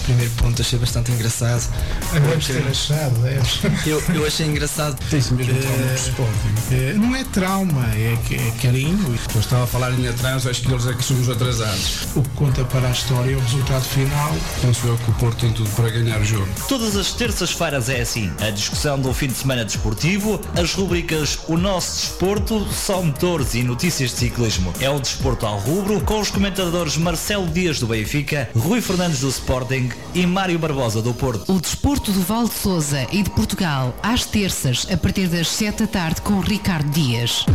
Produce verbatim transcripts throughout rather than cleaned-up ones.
primeiro ponto achei bastante engraçado. Deves ter achado, deves. Eu, eu achei engraçado. Tens mesmo É, trauma de Sporting. é, não é trauma, é, que- é carinho. Eu estava a falar em atraso, acho que eles é que somos atrasados. O que conta para a história é o resultado final. Penso eu que o Porto tem tudo para ganhar o jogo. Todas as terças-feiras é assim. A discussão do fim de semana desportivo, as rubricas O Nosso Desporto, Só Motores e Notícias de Ciclismo. É o Desporto ao Rubro, com os comentadores Marcelo Dias do Benfica, Rui Fernandes do Sporting e Mário Barbosa do Porto. O desporto do Val de Sousa e de Portugal, às terças, a partir das sete da tarde, com Ricardo Dias.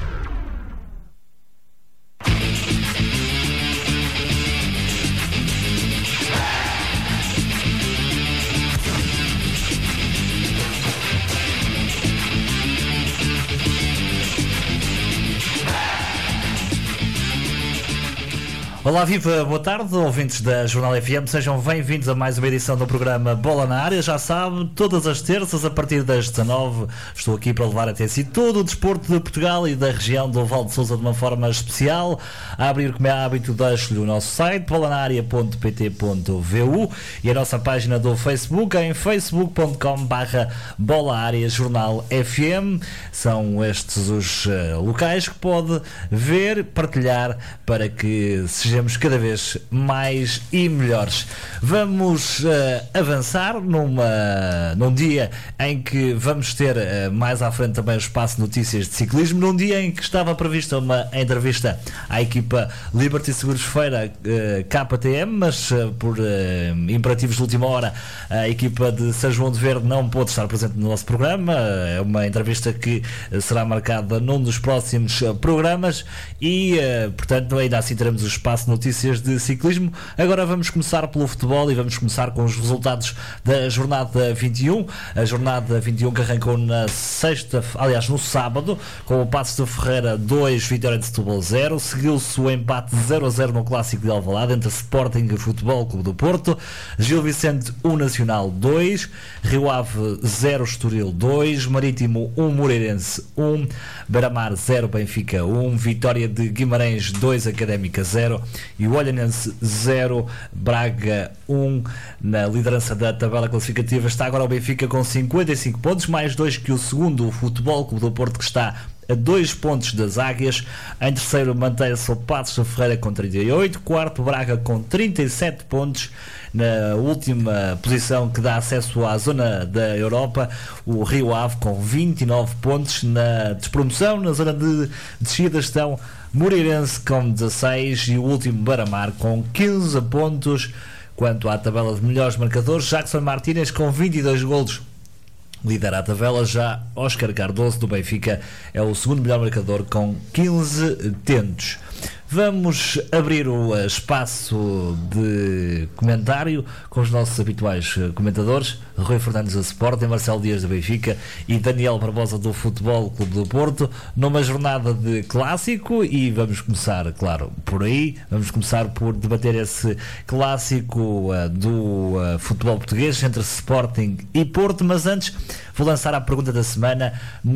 Olá, viva, boa tarde, ouvintes da Jornal F M, sejam bem-vindos a mais uma edição do programa Bola na Área. Já sabe, todas as terças, a partir das dezanove, estou aqui para levar até si todo o desporto de Portugal e da região do Val de Sousa de uma forma especial. A abrir, como é hábito, deixo-lhe o nosso site, bola na área ponto p t ponto v u, e a nossa página do Facebook em facebook ponto com barra bola área jornal F M. São estes os uh, locais que pode ver, partilhar, para que sejamos cada vez mais e melhores. Vamos uh, avançar numa, num dia em que vamos ter uh, mais à frente também o espaço de notícias de ciclismo, num dia em que estava prevista uma entrevista à equipa Liberty Seguros Feira uh, K T M, mas uh, por uh, imperativos de última hora a equipa de São João de Verde não pôde estar presente no nosso programa. É uma entrevista que uh, será marcada num dos próximos uh, programas e, uh, portanto, ainda assim teremos o espaço de notícias de ciclismo. Agora vamos começar pelo futebol e vamos começar com os resultados da jornada vinte e um. A jornada vinte e um que arrancou na sexta, aliás no sábado, com o Passos de Ferreira dois, Vitória de Setúbal zero. Seguiu-se o empate zero a zero no Clássico de Alvalade entre Sporting e Futebol Clube do Porto. Gil Vicente um, Nacional dois, Rio Ave zero, Estoril dois, Marítimo um, Moreirense um, Beira-Mar zero, Benfica um, Vitória de Guimarães dois, Académica zero e o Olhanense zero, Braga um. Na liderança da tabela classificativa está agora o Benfica com cinquenta e cinco pontos, mais dois que o segundo, o Futebol Clube do Porto, que está a dois pontos das Águias. Em terceiro mantém-se o Passos de Ferreira com trinta e oito, quarto Braga com trinta e sete pontos. Na última posição que dá acesso à zona da Europa, o Rio Ave com vinte e nove pontos. Na despromoção, na zona de descida, estão Moreirense com dezasseis e o último Beira-Mar com quinze pontos. Quanto à tabela de melhores marcadores, Jackson Martínez com vinte e dois golos lidera a tabela, já Óscar Cardoso do Benfica é o segundo melhor marcador com quinze tentos. Vamos abrir o espaço de comentário com os nossos habituais comentadores, Rui Fernandes do Sporting, Marcelo Dias do Benfica e Daniel Barbosa do Futebol Clube do Porto, numa jornada de clássico. E vamos começar, claro, por aí. Vamos começar por debater esse clássico uh, do uh, futebol português entre Sporting e Porto, mas antes vou lançar a pergunta da semana.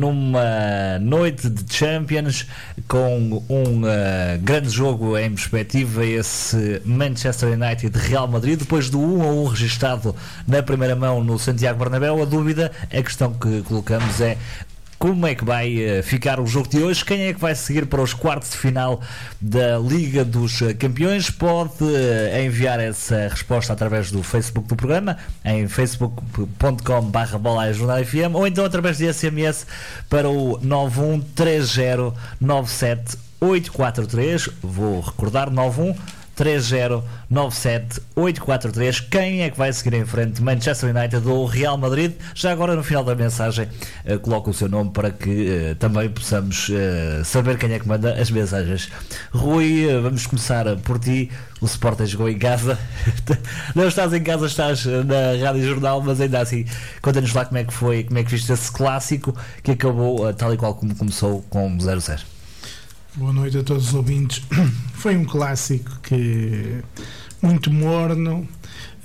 Numa noite de Champions, com um uh, grande jogo em perspectiva, esse Manchester United Real Madrid, depois do um a um registado na primeira mão no Santiago Bernabéu, a dúvida, a questão que colocamos é: como é que vai uh, ficar o jogo de hoje? Quem é que vai seguir para os quartos de final da Liga dos Campeões? Pode uh, enviar essa resposta através do Facebook do programa, em facebook ponto com barra bola jornal F M, ou então através de S M S para o nove um três zero nove sete oito quatro três. Vou recordar: nove um três zero nove sete oito quatro três. Quem é que vai seguir em frente, Manchester United ou Real Madrid? Já agora, no final da mensagem, uh, coloca o seu nome para que uh, também possamos uh, saber quem é que manda as mensagens. Rui, uh, vamos começar por ti. O Sporting jogou em casa. Não estás em casa, estás na Rádio Jornal, mas ainda assim, conta-nos lá como é que foi, como é que viste esse clássico que acabou uh, tal e qual como começou, com zero a zero. Boa noite a todos os ouvintes. Foi um clássico que muito morno, uh,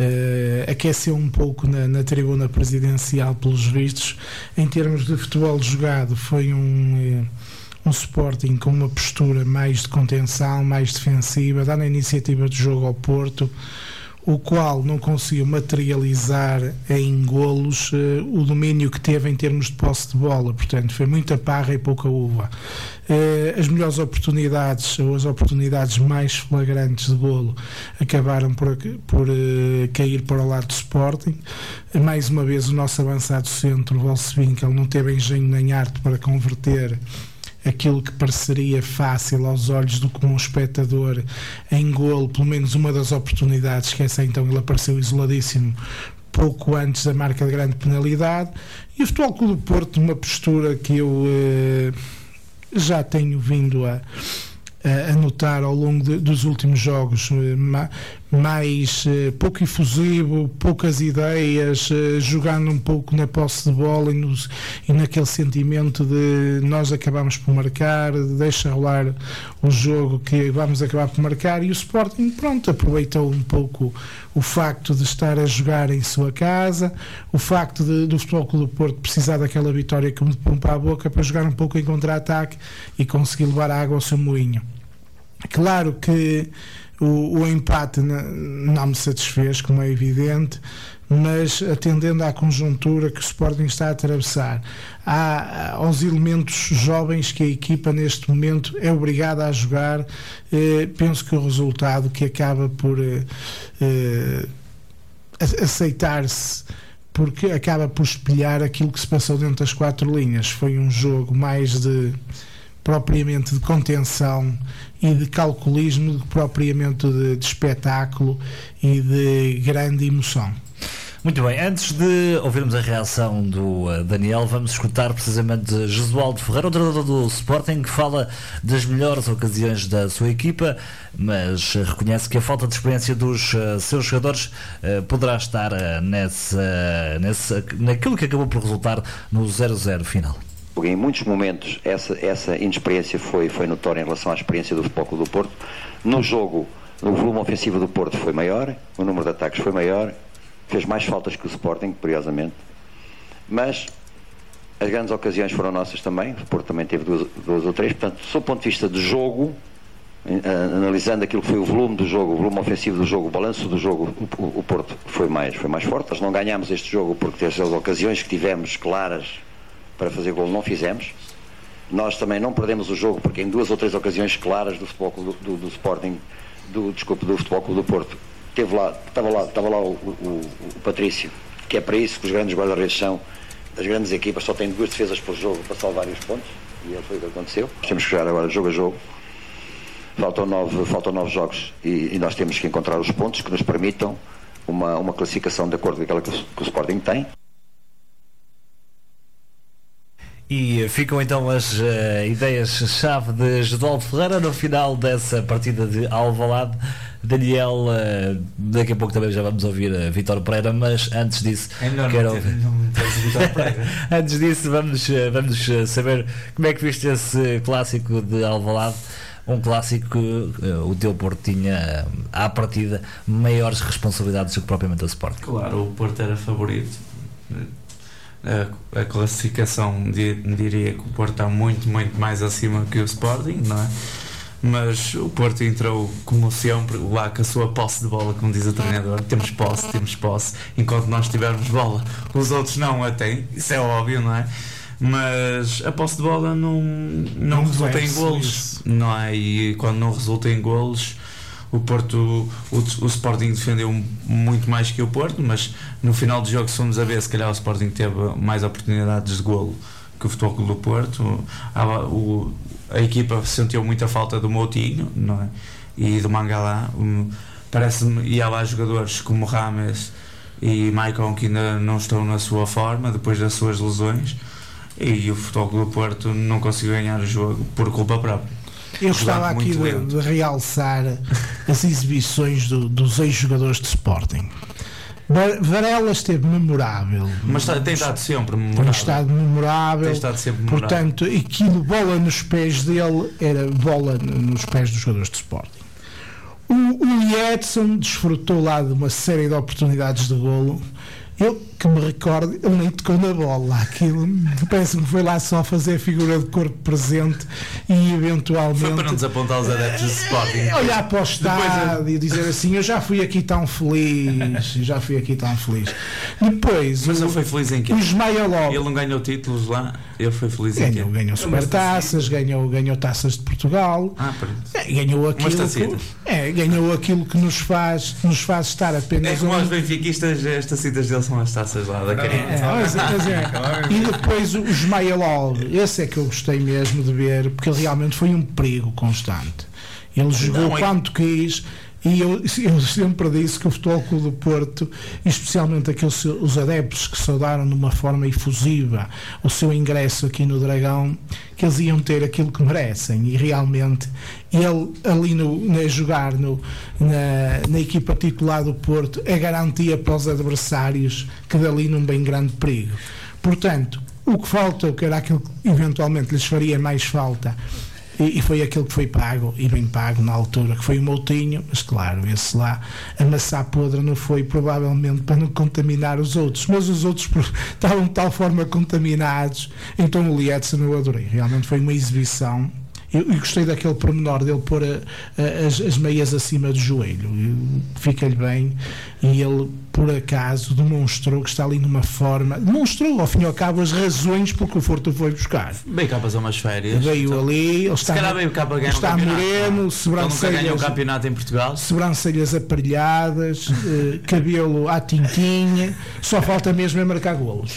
aqueceu um pouco na, na tribuna presidencial pelos vistos. Em termos de futebol jogado, foi um, um Sporting com uma postura mais de contenção, mais defensiva, dando a iniciativa de jogo ao Porto. o qual não conseguiu materializar em golos uh, o domínio que teve em termos de posse de bola. Portanto, foi muita parra e pouca uva. Uh, as melhores oportunidades, ou as oportunidades mais flagrantes de golo, acabaram por, por uh, cair para o lado do Sporting. Uh, mais uma vez, o nosso avançado centro, o Wolfswinkel, não teve engenho nem arte para converter aquilo que pareceria fácil aos olhos do comum espectador em golo, pelo menos uma das oportunidades, que essa então ele apareceu isoladíssimo pouco antes da marca de grande penalidade. E o Futebol Clube do Porto, numa postura que eu eh, já tenho vindo a, a notar ao longo de, dos últimos jogos, eh, ma, mais eh, pouco efusivo, poucas ideias, eh, jogando um pouco na posse de bola e, nos, e naquele sentimento de nós acabamos por marcar, deixa rolar o jogo que vamos acabar por marcar. E o Sporting, pronto, aproveitou um pouco o facto de estar a jogar em sua casa, o facto de, do Futebol Clube do Porto precisar daquela vitória que me pompa a boca para jogar um pouco em contra-ataque e conseguir levar a água ao seu moinho. Claro que O, o empate não me satisfez, como é evidente, mas atendendo à conjuntura que o Sporting está a atravessar, há, aos elementos jovens que a equipa neste momento é obrigada a jogar, eh, penso que o resultado que acaba por eh, eh, aceitar-se, porque acaba por espelhar aquilo que se passou dentro das quatro linhas. Foi um jogo mais de propriamente de contenção e de calculismo do que propriamente de, de espetáculo e de grande emoção. Muito bem, antes de ouvirmos a reação do uh, Daniel, vamos escutar precisamente Jesualdo Ferreira, o treinador do Sporting, que fala das melhores ocasiões da sua equipa, mas uh, reconhece que a falta de experiência dos uh, seus jogadores uh, poderá estar uh, nessa, nessa, naquilo que acabou por resultar no zero a zero final. Em muitos momentos essa, essa inexperiência foi, foi notória em relação à experiência do Futebol Clube do Porto. No jogo, o volume ofensivo do Porto foi maior, o número de ataques foi maior, fez mais faltas que o Sporting, curiosamente, mas as grandes ocasiões foram nossas também. O Porto também teve duas, duas ou três. Portanto, sob o ponto de vista de jogo, analisando aquilo que foi o volume do jogo, o volume ofensivo do jogo, o balanço do jogo, o, o Porto foi mais, foi mais forte. Nós não ganhámos este jogo porque as ocasiões que tivemos claras para fazer gol não fizemos. Nós também não perdemos o jogo porque em duas ou três ocasiões claras do futebol do, do, do Sporting, do, desculpe, do Futebol Clube do Porto, teve lá, estava lá, estava lá o, o, o Patrício, que é para isso que os grandes guarda-redes são. As grandes equipas só têm duas defesas por jogo para salvar os pontos, e foi o que aconteceu. Nós temos que jogar agora jogo a jogo. Faltam nove, faltam nove jogos e, e nós temos que encontrar os pontos que nos permitam uma, uma classificação de acordo com aquela que o, que o Sporting tem. E ficam então as uh, ideias-chave de Jesualdo Ferreira no final dessa partida de Alvalade. Daniel, uh, daqui a pouco também já vamos ouvir a Vítor Pereira, mas antes disso é melhor quero não ter, não ter Vítor Pereira. Antes disso vamos, uh, vamos saber como é que viste esse clássico de Alvalade. Um clássico que uh, o teu Porto tinha uh, à partida maiores responsabilidades do que propriamente o Sporting. Claro, o Porto era favorito. A, a classificação diria que o Porto está muito, muito mais acima que o Sporting, não é? Mas o Porto entrou como sempre lá com a sua posse de bola, como diz o treinador. Temos posse, temos posse, enquanto nós tivermos bola, os outros não a têm, isso é óbvio, não é? Mas a posse de bola não, não, não resulta em golos, não é? E quando não resulta em golos, o Porto, o, o Sporting defendeu muito mais que o Porto, mas no final do jogo, se formos a ver, se calhar o Sporting teve mais oportunidades de golo que o Futebol Clube do Porto. A, o, a equipa sentiu muita falta do Moutinho, não é? E do Mangalá. Um, parece-me, e há lá jogadores como Rames e Maicon que ainda não estão na sua forma depois das suas lesões, e o Futebol Clube do Porto não conseguiu ganhar o jogo por culpa própria. Eu gostava aqui de, de realçar as exibições do, dos ex-jogadores de Sporting. Varela esteve memorável. Mas tem estado sempre memorável. Tem estado memorável. Tem estado sempre memorável. Portanto, aquilo, bola nos pés dele, era bola nos pés dos jogadores de Sporting. O, o Edson desfrutou lá de uma série de oportunidades de golo Eu que me recordo, ele nem tocou na bola. Aquilo parece-me que foi lá só fazer a figura de corpo presente e eventualmente. Foi para não desapontar os adeptos do Sporting. Olhar para o estádio e dizer assim: eu já fui aqui tão feliz, eu já fui aqui tão feliz. Depois, Mas o, ele foi feliz em quê? o Ismailov. Ele não ganhou títulos lá, ele foi feliz em quê? Ganhou, ganhou supertaças, ganhou, ganhou taças de Portugal. Ah, pronto. É, ganhou aquilo que, é, ganhou aquilo que nos faz, nos faz estar apenas. É como um... aos benfiquistas, estas citas dele são as taças lá da carreira. É, mas, mas é. E depois o Ismailov, esse é que eu gostei mesmo de ver, porque ele realmente foi um perigo constante. Ele jogou não, é... quanto quis. E eu, eu sempre disse que o Futebol Clube do Porto, especialmente aqueles os adeptos que saudaram de uma forma efusiva o seu ingresso aqui no Dragão, que eles iam ter aquilo que merecem, e realmente ele ali no, a jogar no, na, na equipa titular do Porto é garantia para os adversários que dali não vem grande perigo. Portanto, o que faltou, que era aquilo que eventualmente lhes faria mais falta, e foi aquilo que foi pago, e bem pago na altura, que foi o Moutinho, mas claro, esse lá, a maçã podre não foi provavelmente para não contaminar os outros, mas os outros estavam de tal forma contaminados, então o Lietzen eu adorei, realmente foi uma exibição. Eu, eu gostei daquele pormenor dele pôr a, a, as, as meias acima do joelho, fica-lhe bem, e ele por acaso demonstrou que está ali numa forma, demonstrou ao fim e ao cabo as razões pelo que o Porto foi buscar. Veio cá para umas férias. Veio então, ali, ele está, se veio cá para ganhar está um moreno, ah, sobrancelhas, ganha um campeonato em Portugal. Sobrancelhas aparelhadas, eh, cabelo à tintinha, só falta mesmo é marcar golos.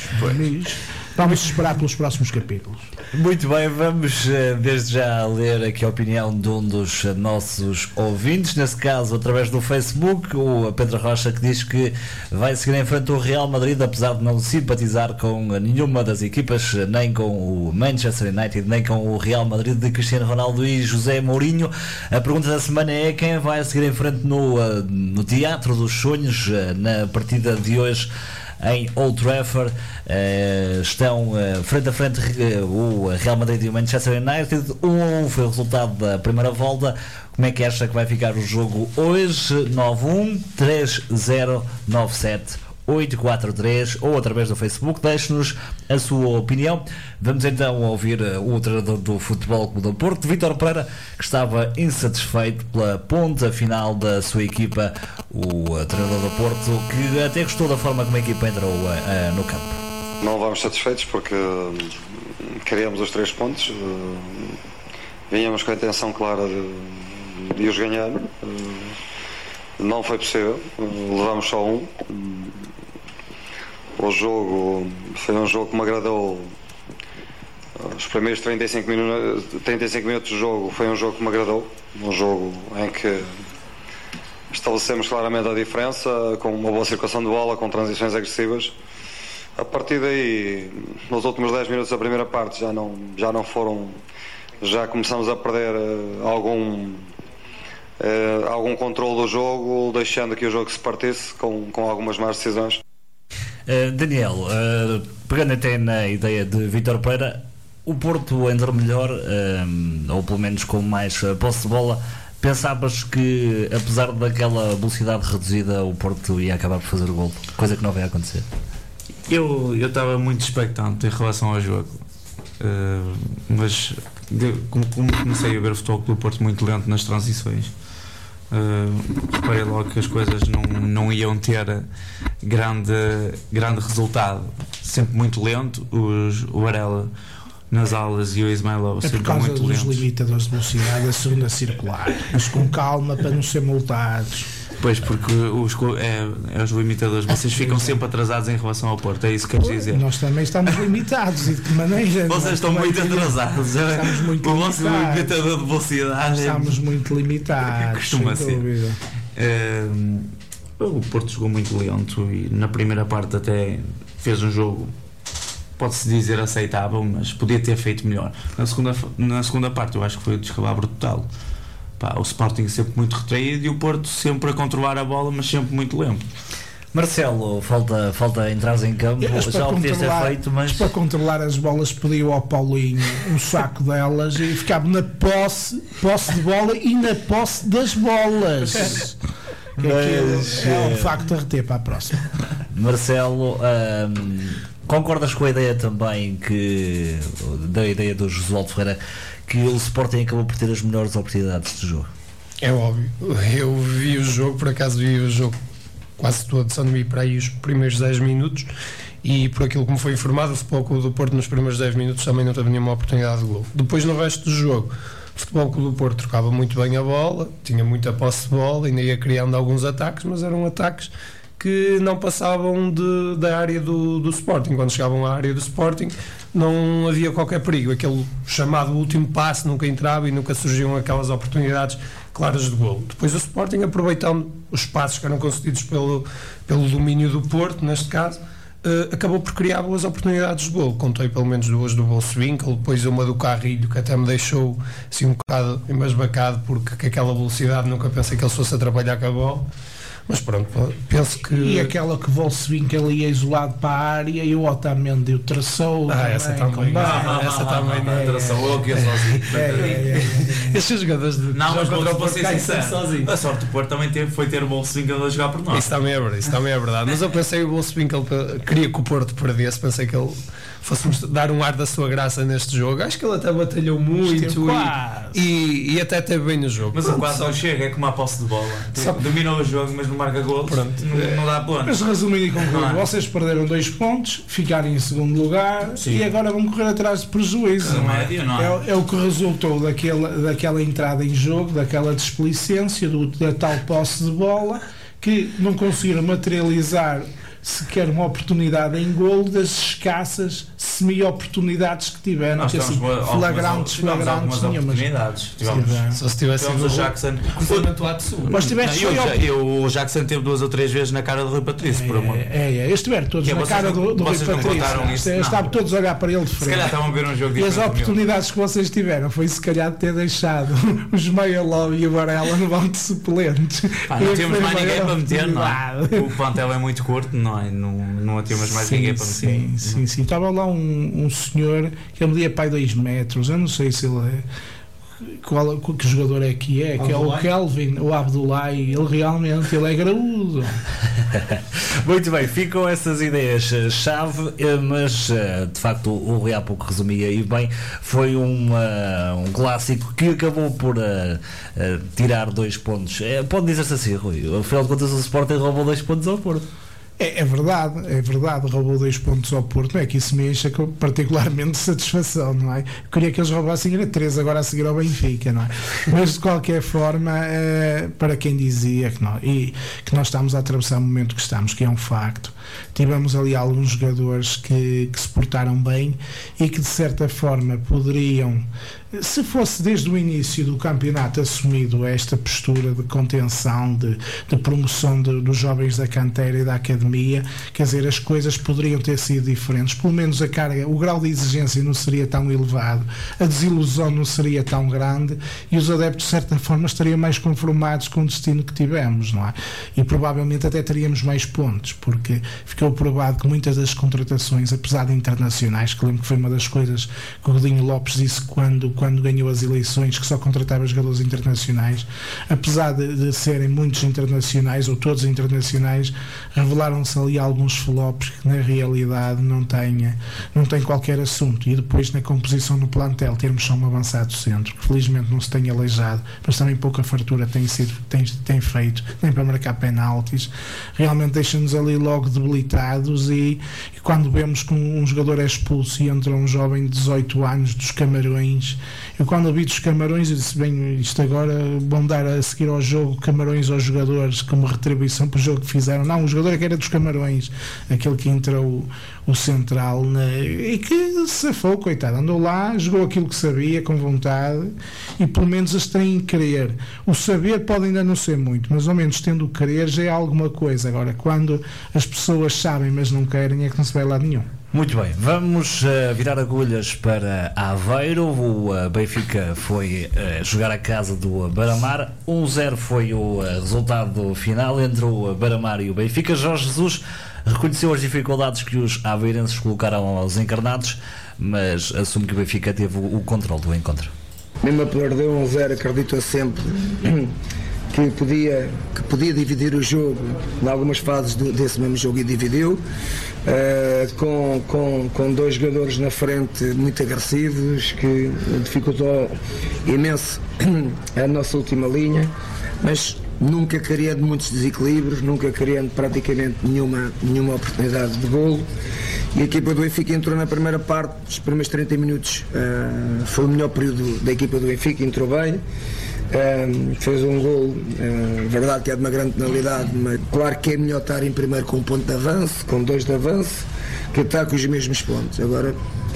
Vamos esperar pelos próximos capítulos. Muito bem, vamos desde já ler aqui a opinião de um dos nossos ouvintes, nesse caso através do Facebook, o Pedro Rocha, que diz que vai seguir em frente o Real Madrid, apesar de não simpatizar com nenhuma das equipas, nem com o Manchester United, nem com o Real Madrid de Cristiano Ronaldo e José Mourinho. A pergunta da semana é: quem vai seguir em frente no, no Teatro dos Sonhos na partida de hoje em Old Trafford? Uh, estão uh, frente a frente uh, o Real Madrid e o Manchester United. um a um foi o resultado da primeira volta. Como é que acha que vai ficar o jogo hoje? nove um três zero nove sete oito quatro três ou através do Facebook, deixe-nos a sua opinião. Vamos então ouvir o treinador do Futebol Clube do Porto, Vítor Pereira, que estava insatisfeito pela ponta final da sua equipa, o treinador do Porto, que até gostou da forma como a equipa entrou uh, uh, no campo. Não vamos satisfeitos porque uh, queríamos os três pontos, uh, vinhamos com a intenção clara de, de os ganhar, uh, não foi possível, uh, levamos só um. Uh, O jogo foi um jogo que me agradou. Os primeiros trinta e cinco minutos, trinta e cinco minutos do jogo foi um jogo que me agradou. Um jogo em que estabelecemos claramente a diferença, com uma boa circulação de bola, com transições agressivas. A partir daí, nos últimos dez minutos da primeira parte, já não, já não foram. Já começamos a perder uh, algum, uh, algum controle do jogo, deixando que o jogo se partisse com, com algumas más decisões. Uh, Daniel, uh, pegando até na ideia de Vítor Pereira, o Porto entrou melhor, uh, ou pelo menos com mais uh, posse de bola. Pensavas que, apesar daquela velocidade reduzida, o Porto ia acabar por fazer o gol, coisa que não vai acontecer? Eu eu estava muito expectante em relação ao jogo, uh, mas de, como, como comecei a ver o Futebol Clube do Porto muito lento nas transições, Uh, reparei logo que as coisas não, não iam ter grande, grande resultado, sempre muito lento. Os, o Varela nas aulas e o Ismailov é sempre por causa muito dos lentos. limitadores de velocidade, a segunda circular, mas com calma para não ser multados. Pois, porque os, é, é os limitadores, vocês ficam sempre atrasados em relação ao Porto, é isso que queres dizer? Nós também estamos limitados, e de que maneira? Vocês estão muito atrasados, estamos muito o vosso limitador de velocidade estamos é... muito limitados. Costuma ser. Uh, o Porto jogou muito lento e na primeira parte até fez um jogo, pode-se dizer, aceitável, mas podia ter feito melhor. Na segunda, na segunda parte eu acho que foi o descalabro total. Pá, o Sporting sempre muito retraído e o Porto sempre a controlar a bola, mas sempre muito lento. Marcelo, falta, falta entrar em campo, já o podias ter feito, mas... para controlar as bolas pediu ao Paulinho um saco delas e ficava na posse, posse de bola e na posse das bolas. Mas, é um facto a reter para a próxima. Marcelo, hum, concordas com a ideia também que, da ideia do Josualdo Ferreira, que o Sporting acabou por ter as melhores oportunidades de jogo? É óbvio, eu vi o jogo, por acaso vi o jogo quase todo, só não vi para aí os primeiros dez minutos, e por aquilo que me foi informado, o Futebol Clube do Porto nos primeiros dez minutos também não teve nenhuma oportunidade de gol. Depois, no resto do jogo, o Futebol Clube do Porto trocava muito bem a bola, tinha muita posse de bola, ainda ia criando alguns ataques, mas eram ataques que não passavam de, da área do, do Sporting. Quando chegavam à área do Sporting não havia qualquer perigo, aquele chamado último passe nunca entrava e nunca surgiam aquelas oportunidades claras de golo. Depois o Sporting, aproveitando os espaços que eram concedidos pelo, pelo domínio do Porto, neste caso, uh, acabou por criar boas oportunidades de golo. Contei pelo menos duas do Bolswinkel, depois uma do Carrilho, que até me deixou assim um bocado embasbacado, porque com aquela velocidade nunca pensei que ele fosse a trabalhar com a bola. Mas pronto, penso que... E aquela que o Volkswinkel ia isolado para a área e o Otamendi o traçou. Ah, essa também. Ah, essa também não é, traçou eu aqui sozinho. É, é, é. Esses jogadores de não, mas contra o Porto sozinho. A sorte do Porto também teve, foi ter o Bolswinkel a jogar por nós. Isso também é verdade, isso também é verdade. Mas eu pensei que o Bolswinkel queria que o Porto perdesse, pensei que ele fosse dar um ar da sua graça neste jogo. Acho que ele até batalhou muito e, e, e até teve bem no jogo. Mas o quase não chega, é como a posse de bola. Só dominou o jogo, mas não marca gols. Pronto, não, não dá plano. Mas resumindo e concluindo, vocês perderam dois pontos, ficaram em segundo lugar. Sim. E agora vão correr atrás de prejuízo. Não é, não é? É, é o que resultou daquela, daquela entrada em jogo, daquela displicência, do, da tal posse de bola, que não conseguiram materializar sequer uma oportunidade em golo das escassas semi-oportunidades que tiveram. Nós que assim, flagrantes, flagrantes nenhumas. Tivemos, só se tivesse tivemos o Jackson. Mas tiveste não, eu, eu, o Jackson teve duas ou três vezes na cara do Rui Patrício, é, por amor. É, é, eles tiveram todos que na cara do, do Rui Patrício. Eles estavam todos a olhar para ele de frente. Se calhar estavam a ver um jogo diferente. E as oportunidades que vocês tiveram foi se calhar de ter deixado os Meia-Love e o Varela no banco de suplentes. Ah, não temos mais ninguém para meter, não é? O plantel é muito curto, não é? Não, não tínhamos mais sim, ninguém para meter. Sim, sim, sim. Estava lá um, um senhor que ele media pai dois metros, eu não sei se ele é. Qual, que jogador é que é? Que é o Kelvin, o Abdoulaye. Ele realmente ele é graúdo. Muito bem, ficam essas ideias-chave, mas de facto o Rui há pouco resumia e bem, foi um, uh, um clássico que acabou por uh, uh, tirar dois pontos. É, pode dizer-se assim, Rui, afinal de contas o Sporting roubou dois pontos ao Porto. É, é verdade, é verdade, roubou dois pontos ao Porto, não é que isso me enche particularmente de satisfação, não é? Eu queria que eles roubassem era três agora a seguir ao Benfica, não é? Mas de qualquer forma, é, para quem dizia que nós, e, que nós estamos a atravessar o momento que estamos, que é um facto, tivemos ali alguns jogadores que, que se portaram bem e que de certa forma poderiam, se fosse desde o início do campeonato assumido esta postura de contenção, de, de promoção de, dos jovens da cantera e da academia, quer dizer, as coisas poderiam ter sido diferentes, pelo menos a carga, o grau de exigência não seria tão elevado, a desilusão não seria tão grande e os adeptos de certa forma estariam mais conformados com o destino que tivemos, não é? E provavelmente até teríamos mais pontos, porque ficou provado que muitas das contratações, apesar de internacionais, que lembro que foi uma das coisas que o Godinho Lopes disse quando quando ganhou as eleições, que só contratava jogadores internacionais, apesar de, de serem muitos internacionais ou todos internacionais, revelaram-se ali alguns flops que na realidade não têm, não têm qualquer assunto. E depois na composição do plantel termos só um avançado centro, que felizmente não se tem aleijado, mas também pouca fartura tem, sido, tem, tem feito, nem para marcar penaltis, realmente deixa-nos ali logo debilitados e, e quando vemos que um, um jogador é expulso e entra um jovem de dezoito anos dos Camarões. Eu quando ouvi dos Camarões eu disse, bem, isto agora vão dar a seguir ao jogo Camarões aos jogadores como retribuição para o jogo que fizeram. Não, o jogador é que era dos Camarões, aquele que entrou o, o central, né, e que se foi, coitado, andou lá, jogou aquilo que sabia com vontade e pelo menos eles têm querer. O saber pode ainda não ser muito, mas ao menos tendo o querer já é alguma coisa. Agora, quando as pessoas sabem mas não querem, é que não se vai lá nenhum. Muito bem, vamos uh, virar agulhas para Aveiro. O uh, Benfica foi uh, jogar a casa do Beira-Mar. um zero foi o uh, resultado final entre o Beira-Mar e o Benfica. Jorge Jesus reconheceu as dificuldades que os aveirenses colocaram aos encarnados, mas assume que o Benfica teve o, o controle do encontro. Mesmo a perder um zero, acredito sempre que podia, que podia dividir o jogo em algumas fases do, desse mesmo jogo e dividiu, uh, com, com, com dois jogadores na frente muito agressivos, que dificultou imenso a nossa última linha, mas nunca criando muitos desequilíbrios, nunca criando praticamente nenhuma, nenhuma oportunidade de golo. E a equipa do Benfica entrou na primeira parte, os primeiros trinta minutos uh, foi o melhor período da equipa do Benfica, entrou bem, uh, fez um golo, uh, verdade que é de uma grande penalidade, mas claro que é melhor estar em primeiro com um ponto de avanço, com dois de avanço, que estar com os mesmos pontos. Agora,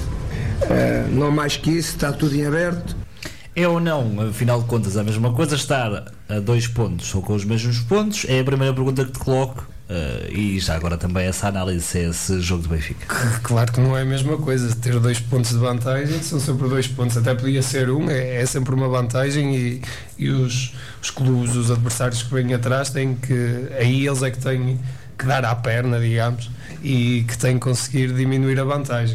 uh, não mais que isso, está tudo em aberto. É ou não, afinal de contas, a mesma coisa estar a dois pontos ou com os mesmos pontos? É a primeira pergunta que te coloco. Uh, e já agora também essa análise, esse jogo do Benfica. Claro que não é a mesma coisa. Ter dois pontos de vantagem são sempre dois pontos, até podia ser um, é, é sempre uma vantagem. E, e os, os clubes, os adversários que vêm atrás têm que, aí eles é que têm que dar à perna, digamos, e que têm que conseguir diminuir a vantagem.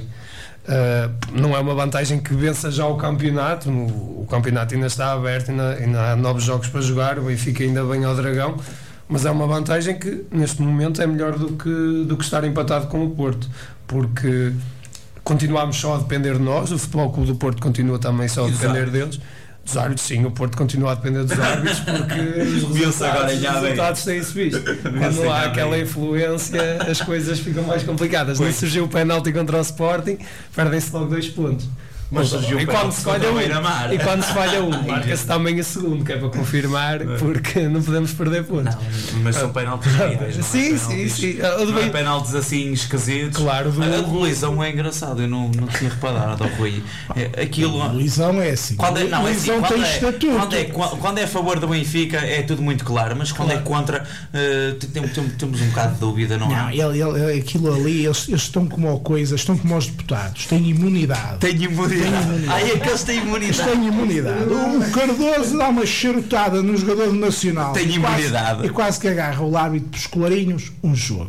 Uh, não é uma vantagem que vença já o campeonato. No, o campeonato ainda está aberto, ainda, ainda há novos jogos para jogar, o Benfica ainda vem ao Dragão, mas é uma vantagem que neste momento é melhor do que, do que estar empatado com o Porto, porque continuamos só a depender de nós, o Futebol Clube do Porto continua também só a depender deles. Dos árbitros, sim, o Porto continua a depender dos árbitros, porque os resultados, os resultados têm-se visto. Quando há aquela influência, as coisas ficam mais complicadas. Nem surgiu o penalti contra o Sporting, perdem-se logo dois pontos. Mas e, quando se falha um, e quando se falha um, marca-se também a segundo, que é para confirmar, porque não podemos perder pontos. Não, mas são penaltis reais. Sim, sim, sim. Não é penaltis assim esquisitos. Claro, do... A do Luizão é engraçado, eu não, não tinha reparado ao Rui. Aquilo... O Luizão é assim. Quando é, não, o Luizão é assim, tem quando, estatuto. É, quando, é, quando, quando é a favor do Benfica é tudo muito claro, mas quando claro. é contra uh, temos, temos um bocado de dúvida, não, não é? Ele, ele, aquilo ali, eles, eles estão como coisa, estão como os deputados, têm imunidade. Tem imunidade. Tem imunidade. Que eles têm imunidade. Eles têm imunidade. O Cardoso dá uma charutada no jogador nacional. Tem imunidade. E quase, quase que agarra o árbitro pelos colarinhos, um jogo.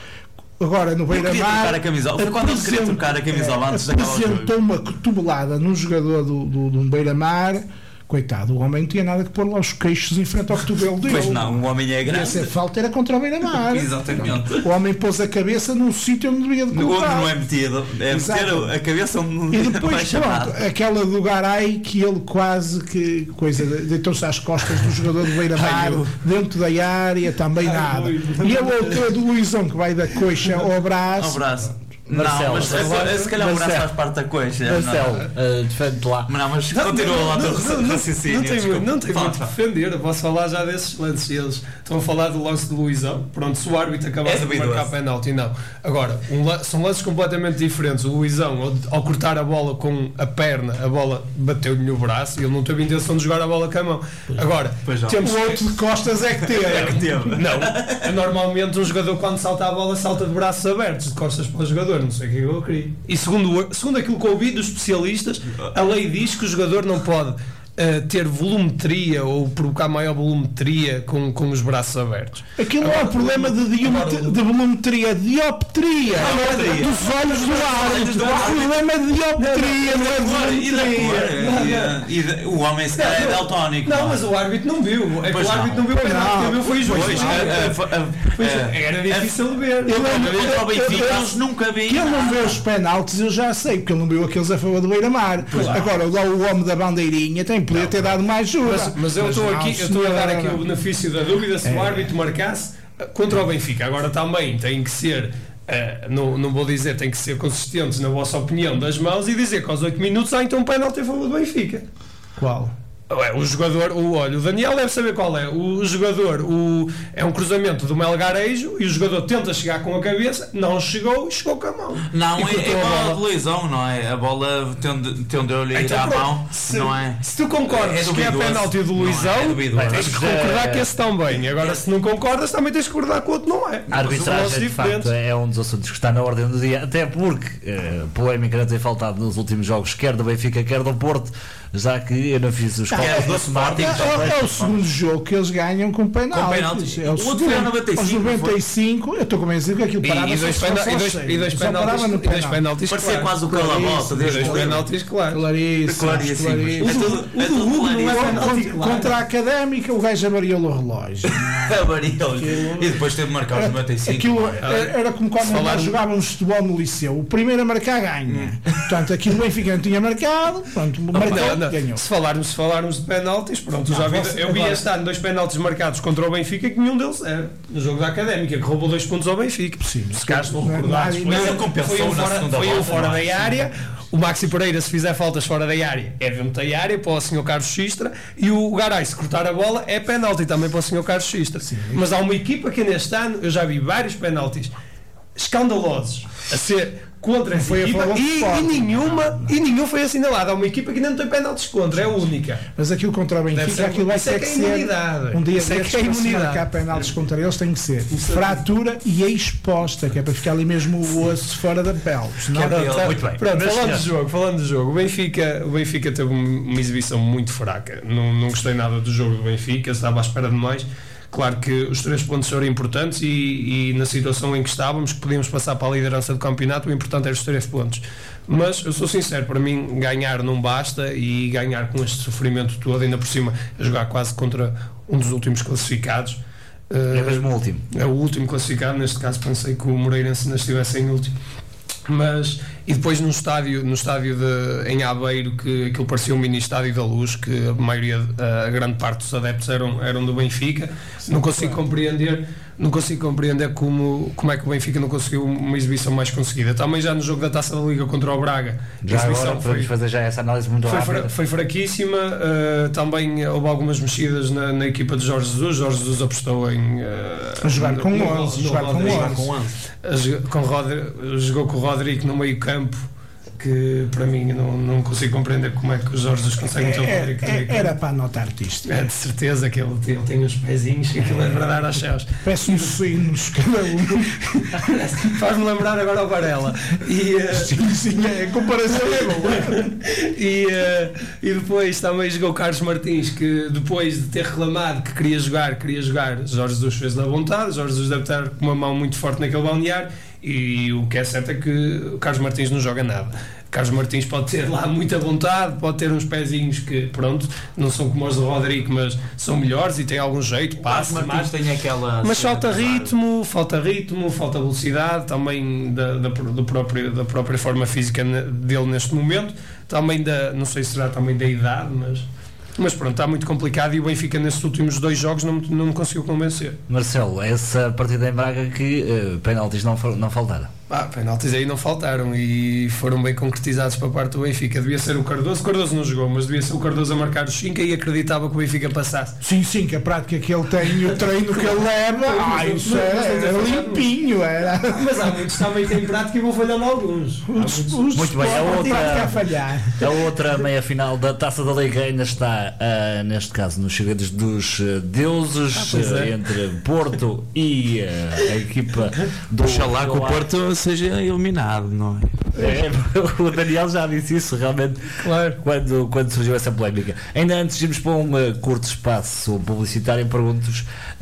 Agora no Beira-Mar. Foi quando ele queria trocar a camisola antes daquela jogo. Apresentou uma cotovelada num jogador do, do, do Beira-Mar. Coitado, o homem não tinha nada que pôr lá os queixos em frente ao cotovelo dele. Pois não, o homem é grande. E essa falta era contra o Beira-Mar. Exatamente. O homem pôs a cabeça num sítio onde devia de colocar. Onde não é metido. É meter a cabeça onde não e depois, pronto, aquela do Garay que ele quase que coisa, deitou-se às costas do jogador do Beira-Mar, dentro da área, também Ai, nada. E a outra do Luizão que vai da coxa ao braço. Ao braço. Marcelo, não, mas agora, se calhar o braço faz parte da coxa. Marcelo, uh, defende lá. Não, mas continua lá o raciocínio. Não tem, não tem muito a defender, eu posso falar já desses lances. Eles estão a falar do lance do Luizão. Pronto, se o árbitro acabasse é de marcar penalti, não. Agora, um, são lances completamente diferentes. O Luizão, ao, ao cortar a bola com a perna, a bola bateu-lhe no braço e ele não teve intenção de jogar a bola com a mão. Agora, temos o outro de costas é que teve. É que teve. Não, normalmente um jogador quando salta a bola salta de braços abertos, de costas para o jogador. Não sei o que eu queria. E segundo, segundo aquilo que ouvi dos especialistas, a lei diz que o jogador não pode uh, ter volumetria ou provocar maior volumetria com, com os braços abertos. Aquilo não é o problema de, de, de volumetria, dioptria dos olhos do árbitro. O problema é de dioptria, não é volumetria. E o homem se calhar é daltónico. Não, mas o árbitro não viu. É que o árbitro não viu para nada. Quem viu foi o juiz. Era difícil de ver. Eles nunca viram. Que ele não vê os penaltis, eu já sei, porque ele não viu aqueles a favor do Beira-Mar. Agora, o homem da bandeirinha tem podia ter dado mais ajuda. Mas, mas eu estou aqui, eu estou a dar aqui o benefício da dúvida se é. o árbitro marcasse contra o Benfica. Agora também tem que ser, uh, não, não vou dizer, tem que ser consistentes na vossa opinião das mãos e dizer que aos oito minutos há então um penalti a favor do Benfica. Qual? O jogador, o, olha, o Daniel deve saber qual é. O jogador o, é um cruzamento do Melgarejo e o jogador tenta chegar com a cabeça, não chegou e chegou com a mão. Não, é, é a bola de Luizão, não é? A bola tendeu-lhe então, à mão, se, não é? Se tu concordas é que é penalti do Luizão, é tens que concordar que esse também. Agora, se não concordas, também tens que concordar que o outro não é. A arbitragem, de facto, é um dos assuntos que está na ordem do dia, até porque uh, polémica não tem faltado nos últimos jogos, quer do Benfica, quer do Porto. já que eu não fiz os cálculos do Sporting. É, é o segundo jogo que eles ganham com penaltis. Com penaltis. É o, O outro foi ao noventa e cinco, aos noventa e cinco, eu estou convencido que aquilo parava E, e, dois, só- pena- só e, dois, seis. e dois Só penaltis, parava no e dois penalti. penaltis Parecia claros. quase o calabouço E desde dois o penaltis claros. Claríssimo, Claríssimo. claríssimo. É tudo- é tudo Hugo não é claríssimo. penalti, contra, contra a Académica, o gajo avariou o relógio. Avariou. E depois teve de marcar os noventa e cinco. Aquilo era, era como quando Falar- nós jogávamos futebol no liceu. O primeiro a marcar ganha. Portanto, aquilo o Benfica não tinha marcado, pronto, marcou, Não, não. ganhou. Se falarmos, se falarmos de penaltis, pronto, Não, já vi, você- eu vi agora- este ano dois penaltis marcados contra o Benfica que nenhum deles era. No jogo da Académica, que roubou dois pontos ao Benfica. Sim, se calhar estão não é recordados. nada- Foi, Mas ele um- compensou foi um na fora, segunda foi um volta, fora não é? da área. O Maxi Pereira, se fizer faltas fora da área, é dentro da área para o senhor Carlos Xistra. E o Garay, se cortar a bola, é penalti também para o senhor Carlos Xistra. Mas há uma equipa que neste ano eu já vi vários penaltis escandalosos a ser contra essa foi a equipa favor do e, e Sporting. nenhuma e nenhum foi assinalado. Há uma equipa que ainda não tem penaltis contra, é a única. Mas aquilo contra o Deve Benfica, ser- aquilo vai isso é ter que que é ser. imunidade. Um dia Isso é destes, que é para se imunidade. marcar penaltis contra eles, tem que ser fratura e exposta, que é para ficar ali mesmo o osso fora da pele. Senão, Que é- Muito bem. Pronto, Mas, falando senhor. do jogo, falando do jogo, o Benfica, o Benfica teve uma exibição muito fraca. Não, não gostei nada do jogo do Benfica, estava à espera de mais. Claro que os três pontos foram importantes e, e na situação em que estávamos, que podíamos passar para a liderança do campeonato, o importante era os três pontos. Mas eu sou sincero, para mim ganhar não basta e ganhar com este sofrimento todo, ainda por cima a jogar quase contra um dos últimos classificados. É mesmo o último. É o último classificado, neste caso pensei que o Moreirense ainda estivesse em último. Mas, e depois no estádio, no estádio de, em Aveiro, que aquilo parecia um mini estádio da Luz, que a maioria, a grande parte dos adeptos eram, eram do Benfica. Não consigo compreender, não consigo compreender como, como é que o Benfica não conseguiu uma exibição mais conseguida. Também já no jogo da Taça da Liga contra o Braga, a Já exibição agora podemos foi, fazer já essa análise muito foi, rápida. fra- foi fraquíssima. Uh, também houve algumas mexidas na, na equipa de Jorge Jesus. Jorge Jesus apostou em uh, A jogar com no- onze, no jogar com Rodrigo. onze. A jogar com Rodri- jogou com o Rodrigo no meio campo, que para mim não, não consigo compreender como é que os Jorge Jesus conseguem ter o É- Rodrigo. é- era para anotar isto. É de certeza que ele, ele tem uns pezinhos que aquilo é para dar aos céus. Peço uns sinos cada um. Faz-me lembrar agora o Varela. E, uh, Sim, sim, é, a comparação é boa. e, uh, e depois também jogou o Carlos Martins, que depois de ter reclamado que queria jogar, queria jogar, Jorge Jesus fez na vontade. Jorge Jesus deve estar com uma mão muito forte naquele balneário. E o que é certo é que o Carlos Martins não joga nada. Carlos Martins pode ter lá muita vontade, pode ter uns pezinhos que, pronto, não são como os do Rodrigo, mas são melhores e têm algum jeito, passa, Martins mas, tem aquela. mas falta ritmo, falta ritmo, falta velocidade, também da, da, do próprio, da própria forma física ne- dele neste momento, também da, não sei se será também da idade, mas, mas pronto, está muito complicado e o Benfica nestes últimos dois jogos não, me- não me conseguiu convencer. Marcelo, essa partida em Braga que uh, penaltis não, for- não faltaram. Ah, penaltis aí não faltaram e foram bem concretizados para a parte do Benfica. Devia ser o Cardoso, o Cardoso não jogou, mas devia ser o Cardoso a marcar os cinco e acreditava que o Benfica passasse. Sim, sim, que a prática que ele tem e o treino que ele leva, ah, isso era, era limpinho, era. Mas há muitos também têm prática e vão falhando alguns. Os, os Muito bem, a a prática a outra, falhar. a outra meia-final da Taça da Liga ainda está, uh, neste caso, nos segredos dos uh, deuses, Ah, pois é. uh, entre Porto e uh, a equipa do Oxalá que o Rio Ave. Porto seja eliminado, não é? É, o Daniel já disse isso realmente Claro. quando, quando surgiu essa polémica. Ainda antes de irmos para um uh, curto espaço publicitário, pergunto-vos,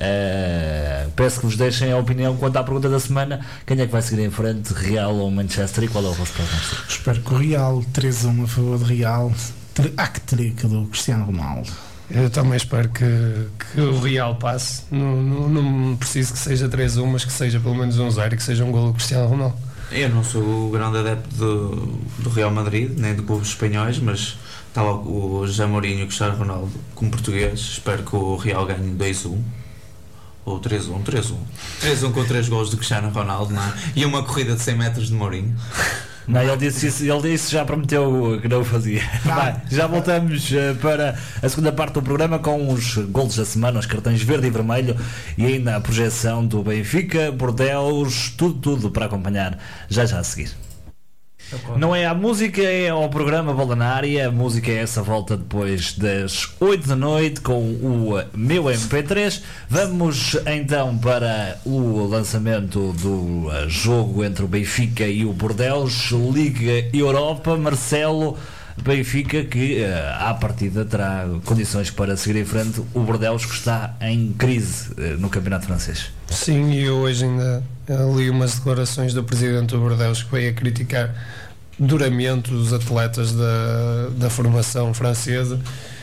uh, peço que vos deixem a opinião quanto à pergunta da semana: quem é que vai seguir em frente, Real ou Manchester, e qual é o vosso prognóstico? Espero que o Real, três a um a favor de Real, hat-trick do Cristiano Ronaldo. Eu também espero que, que o Real passe. Não, não, não preciso que seja três a um, mas que seja pelo menos um zero e que seja um gol do Cristiano Ronaldo. Eu não sou o grande adepto do, do Real Madrid, nem de clubes espanhóis, mas está lá o José Mourinho e o Cristiano Ronaldo como português. Espero que o Real ganhe dois a um ou três a um, três a um. três a um com três gols do Cristiano Ronaldo, não é? E uma corrida de cem metros de Mourinho. Não, ele disse isso, ele disse, já prometeu que não o fazia. Vai, já voltamos uh, para a segunda parte do programa com os golos da semana, os cartões verde e vermelho e ainda a projeção do Benfica, Bordeaux, tudo, tudo para acompanhar já já a seguir. Não é a música, é ao programa Bola na Área. A música é essa volta depois das oito da noite com o meu M P três. Vamos então para o lançamento do jogo entre o Benfica e o Bordeaux, Liga Europa. Marcelo, Benfica que uh, à partida terá condições para seguir em frente o Bordeaux, que está em crise uh, no campeonato francês. Sim, e eu hoje ainda li umas declarações do presidente do Bordeaux que veio a criticar duramente os atletas da, da formação francesa,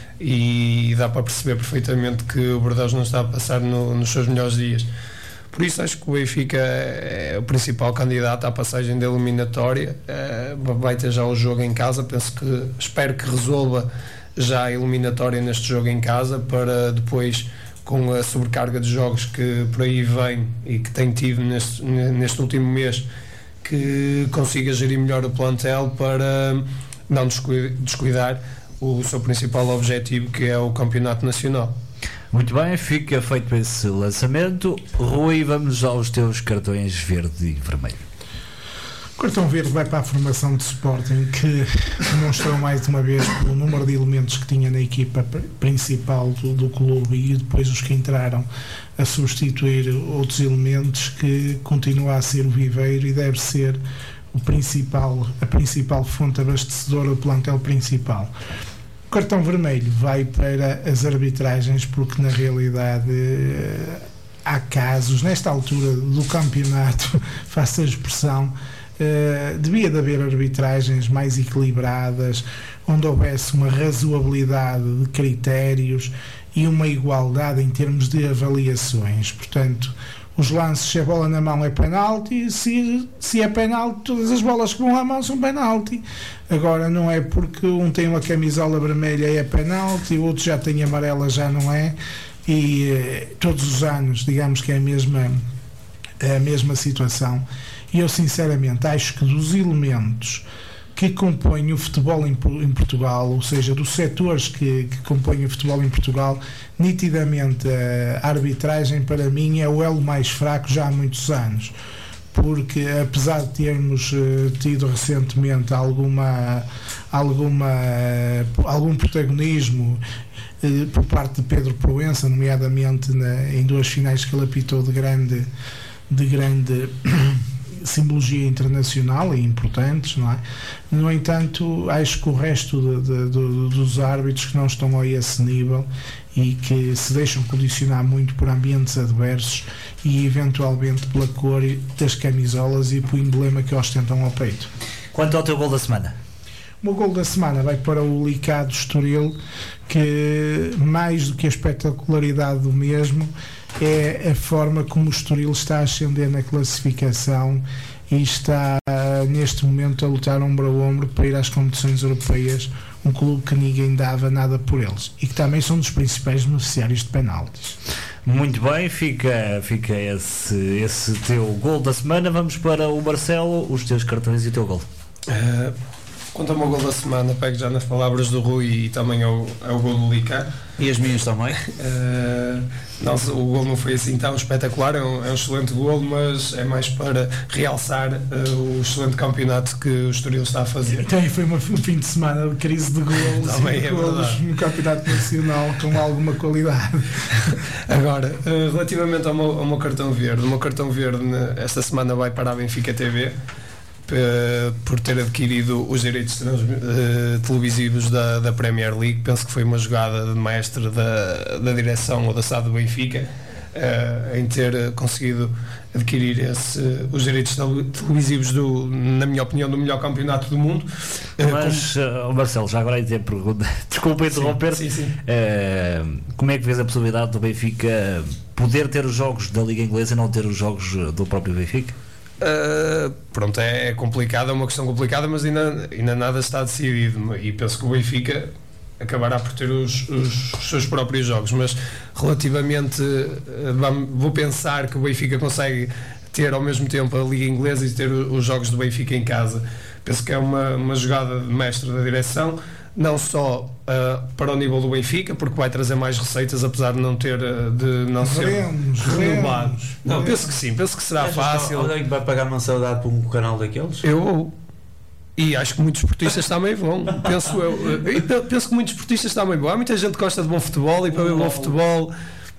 e dá para perceber perfeitamente que o Bordeaux não está a passar no, nos seus melhores dias. Por isso acho que o Benfica é o principal candidato à passagem da eliminatória. É, vai ter já o jogo em casa, penso que, espero que resolva já a eliminatória neste jogo em casa, para depois, com a sobrecarga de jogos que por aí vem e que tem tido neste, neste último mês, que consiga gerir melhor o plantel para não descuidar o seu principal objetivo, que é o campeonato nacional. Muito bem, fica feito esse lançamento. Rui, vamos aos teus cartões verde e vermelho. O cartão verde vai para a formação de Sporting, que demonstrou mais uma vez pelo número de elementos que tinha na equipa principal do, do clube, e depois os que entraram a substituir outros elementos, que continua a ser o viveiro e deve ser o principal, a principal fonte abastecedora do plantel principal. O cartão vermelho vai para as arbitragens, porque na realidade há casos, nesta altura do campeonato, faço a expressão, Uh, devia de haver arbitragens mais equilibradas, onde houvesse uma razoabilidade de critérios e uma igualdade em termos de avaliações. Portanto, os lances, se a bola na mão é penalti, se, se é penalti, todas as bolas que vão à mão são penalti. Agora, não é porque um tem uma camisola vermelha e é penalti, o outro já tem amarela, já não é, e uh, todos os anos, digamos que é a mesma, a mesma situação. E eu sinceramente acho que dos elementos que compõem o futebol em, em Portugal, ou seja, dos setores que, que compõem o futebol em Portugal, nitidamente a arbitragem para mim é o elo mais fraco já há muitos anos, porque apesar de termos uh, tido recentemente alguma, alguma, uh, algum protagonismo uh, por parte de Pedro Proença, nomeadamente na, em duas finais que ele apitou de grande, de grande simbologia internacional e importantes, não é? No entanto, acho que o resto de, de, de, dos árbitros que não estão a esse nível e que se deixam condicionar muito por ambientes adversos e eventualmente pela cor das camisolas e pelo emblema que ostentam ao peito. Quanto ao teu gol da semana? O meu gol da semana vai para o Licado Estoril, que mais do que a espetacularidade do mesmo é a forma como o Estoril está a ascender na classificação e está neste momento a lutar ombro a ombro para ir às competições europeias, um clube que ninguém dava nada por eles e que também são dos principais beneficiários de penaltis. Muito bem, fica, fica esse, esse teu gol da semana. Vamos para o Marcelo, os teus cartões e o teu gol. Uh, quanto ao meu gol da semana, pego já nas palavras do Rui e também ao, ao gol do Licá. E as minhas também? Uh, não, o gol não foi assim tão espetacular, é um, é um excelente gol, mas é mais para realçar uh, o excelente campeonato que o Estoril está a fazer. Também foi uma, um fim de semana de crise de golos, também é golos no campeonato nacional com alguma qualidade. Agora, uh, relativamente ao meu, ao meu cartão verde, o meu cartão verde esta semana vai para a Benfica T V, por ter adquirido os direitos uh, televisivos da, da Premier League. Penso que foi uma jogada de mestre da, da direção ou da S A D do Benfica, uh, em ter conseguido adquirir esse, os direitos televisivos do, na minha opinião, do melhor campeonato do mundo. Mas, uh, Marcelo, já agora aí tem a pergunta, desculpa interromper-te, uh, como é que vês a possibilidade do Benfica poder ter os jogos da Liga Inglesa e não ter os jogos do próprio Benfica? Uh, pronto, é, é complicado, é uma questão complicada, mas ainda, ainda nada está decidido e penso que o Benfica acabará por ter os, os, os seus próprios jogos, mas relativamente uh, vamos, vou pensar que o Benfica consegue ter ao mesmo tempo a Liga Inglesa e ter os jogos do Benfica em casa. Penso que é uma, uma jogada de mestre da direção, não só uh, para o nível do Benfica, porque vai trazer mais receitas, apesar de não ter uh, de não veremos, ser renovado. Veremos, não, veremos. penso que sim, penso que será fácil. Alguém que vai pagar mensalidade por um canal daqueles? Eu vou. E acho que muitos esportistas também vão. Penso eu. eu penso que muitos esportistas também vão. Há muita gente que gosta de bom futebol e para ver bom futebol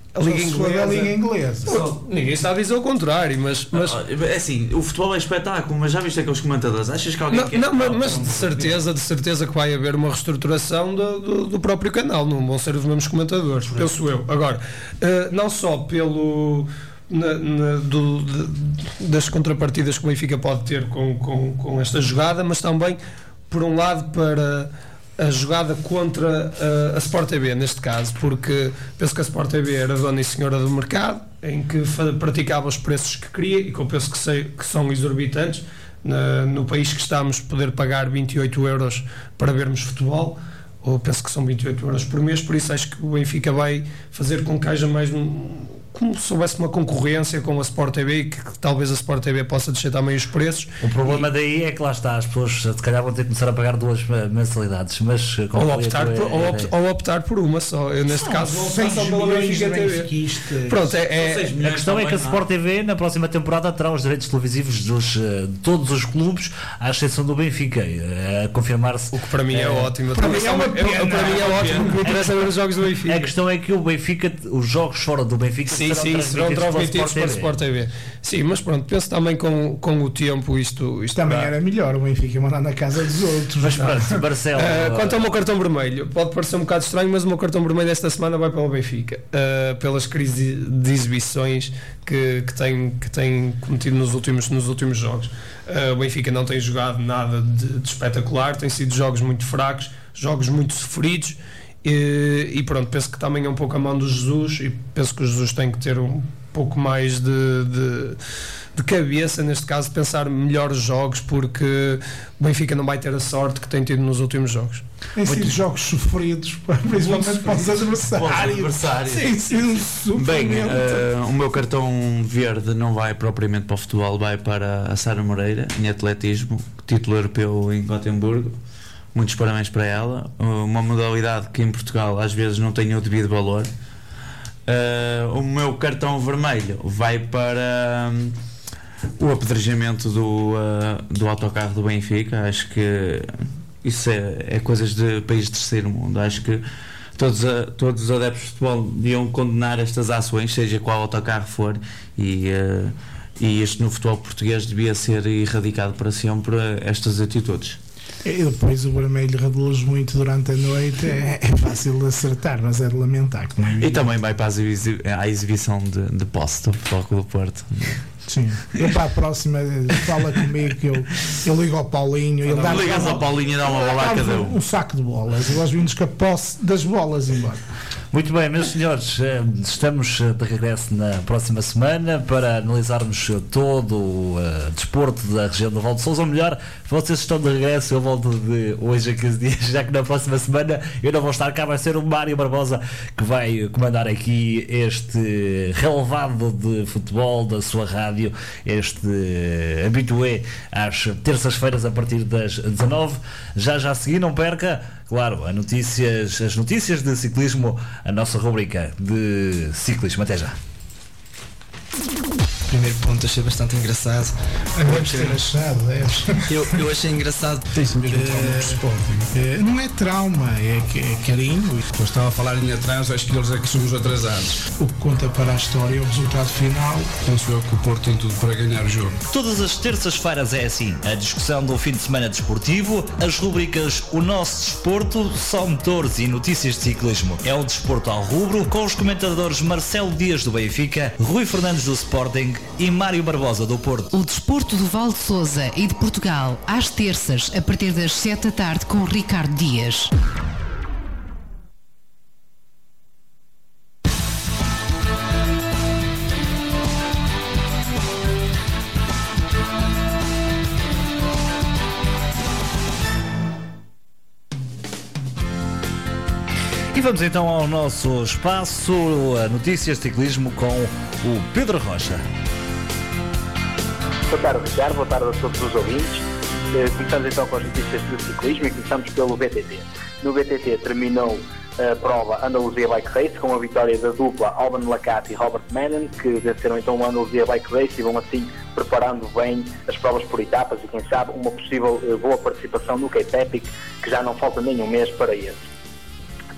A Liga Inglesa. A Liga Inglesa. Pô, ninguém está a dizer o contrário, mas, mas... É assim, o futebol é espetáculo, mas já viste aqueles comentadores? Achas que alguém não, quer... não, mas, mas de certeza, de certeza que vai haver uma reestruturação do, do, do próprio canal, não vão ser os mesmos comentadores, penso eu. Agora, uh, não só pelo... Na, na, do, de, das contrapartidas que o Benfica pode ter com, com, com esta jogada, mas também, por um lado, para a jogada contra a, a Sport T V, neste caso, porque penso que a Sport T V era dona e senhora do mercado, em que praticava os preços que queria, e que eu penso que, sei, que são exorbitantes. Na, no país que estamos, poder pagar vinte e oito euros para vermos futebol, ou penso que são vinte e oito euros por mês, por isso acho que o Benfica vai fazer com que haja mais um, como se houvesse uma concorrência com a Sport T V, e que, que talvez a Sport T V possa descer também os preços. O problema e, daí é que lá está, as pessoas se calhar vão ter que começar a pagar duas mensalidades, mas ou optar, por, é, ou, opt, ou optar por uma só. Eu, neste não, caso vou optar só pela Benfica T V. Pronto, é, é, a questão é que a Sport T V na próxima temporada terá os direitos televisivos dos, de todos os clubes, à exceção do Benfica, a confirmar-se. O que para mim é, é ótimo. Para mim é, uma pena, eu, para mim é ótimo, porque me interessa ver os jogos do Benfica. A questão é que o Benfica, os jogos fora do Benfica, sim, sim, serão transmitidos para a Sport T V. Sim, mas pronto, penso também com, com o tempo isto, isto também dá. Era melhor o Benfica mandar na casa dos outros. Mas pronto, Marcelo. Uh, quanto ao meu cartão vermelho, pode parecer um bocado estranho, mas o meu cartão vermelho esta semana vai para o Benfica, uh, pelas crises de exibições que, que, tem, que tem cometido nos últimos, nos últimos jogos. Uh, o Benfica não tem jogado nada de, de espetacular, tem sido jogos muito fracos, jogos muito sofridos. E, e pronto, penso que também é um pouco a mão do Jesus, e penso que o Jesus tem que ter um pouco mais de, de, de cabeça, neste caso, pensar melhores jogos, porque o Benfica não vai ter a sorte que tem tido nos últimos jogos. Tem sido jogos sofridos, principalmente para os adversários. Tem sido um sofrimento. Bem, uh, o meu cartão verde não vai propriamente para o futebol, vai para a Sara Moreira, em atletismo, título europeu em Gotemburgo. Muitos parabéns para ela. Uma modalidade que em Portugal às vezes não tem o devido valor. Uh, o meu cartão vermelho vai para um, o apedrejamento do, uh, do autocarro do Benfica. Acho que isso é, é coisas de país de terceiro mundo. Acho que todos, a, todos os adeptos de futebol deviam condenar estas ações, seja qual autocarro for, e, uh, e este no futebol português devia ser erradicado para sempre, estas atitudes. E depois o vermelho reduz muito durante a noite, é, é fácil de acertar, mas é de lamentar. Que não é e também vai para a exibi- à exibição de, de posse do Futebol Clube do Porto. Sim, eu para a próxima fala comigo que eu, eu ligo ao Paulinho. Ele dá ligas ao Paulinho e dá uma bola a cada um. Um saco de bolas, e nós vimos com a posse das bolas embora. Muito bem, meus senhores, estamos de regresso na próxima semana para analisarmos todo o uh, desporto da região do Val de Sousa. Ou melhor, vocês estão de regresso, eu volto de hoje a quinze dias, já que na próxima semana eu não vou estar cá, vai ser o Mário Barbosa que vai comandar aqui este relevado de futebol da sua rádio, este uh, habitué às terças-feiras a partir das dezanove. Já já a seguir, não perca, claro, a notícias, as notícias de ciclismo, a nossa rubrica de ciclismo. Até já. Primeiro ponto, achei bastante engraçado. Vamos ter achado, deves. Eu, eu achei engraçado. Tem-se mesmo É, trauma de Sporting. é, não é trauma, é, que- é carinho. Eu estava a falar em atraso, acho que eles é que somos atrasados. O que conta para a história é o resultado final. Penso eu que o Porto tem tudo para ganhar o jogo. Todas as terças-feiras é assim. A discussão do fim de semana desportivo, as rubricas O Nosso Desporto, Só Motores e Notícias de Ciclismo. É o desporto ao rubro, com os comentadores Marcelo Dias do Benfica, Rui Fernandes do Sporting e Mário Barbosa do Porto. O desporto do Val de Sousa e de Portugal, às terças, a partir das sete da tarde, com Ricardo Dias. E vamos então ao nosso espaço, a Notícias de Ciclismo, com o Pedro Rocha. Boa tarde, Ricardo. Boa tarde a todos os ouvintes. Começamos então com as notícias de ciclismo e começamos pelo B T T. No B T T terminou a prova Andaluzia Bike Race com a vitória da dupla Alban Lacate e Robert Mannon, que venceram então o Andaluzia Bike Race e vão assim preparando bem as provas por etapas e quem sabe uma possível boa participação no Cape Epic, que já não falta nem um mês para esse.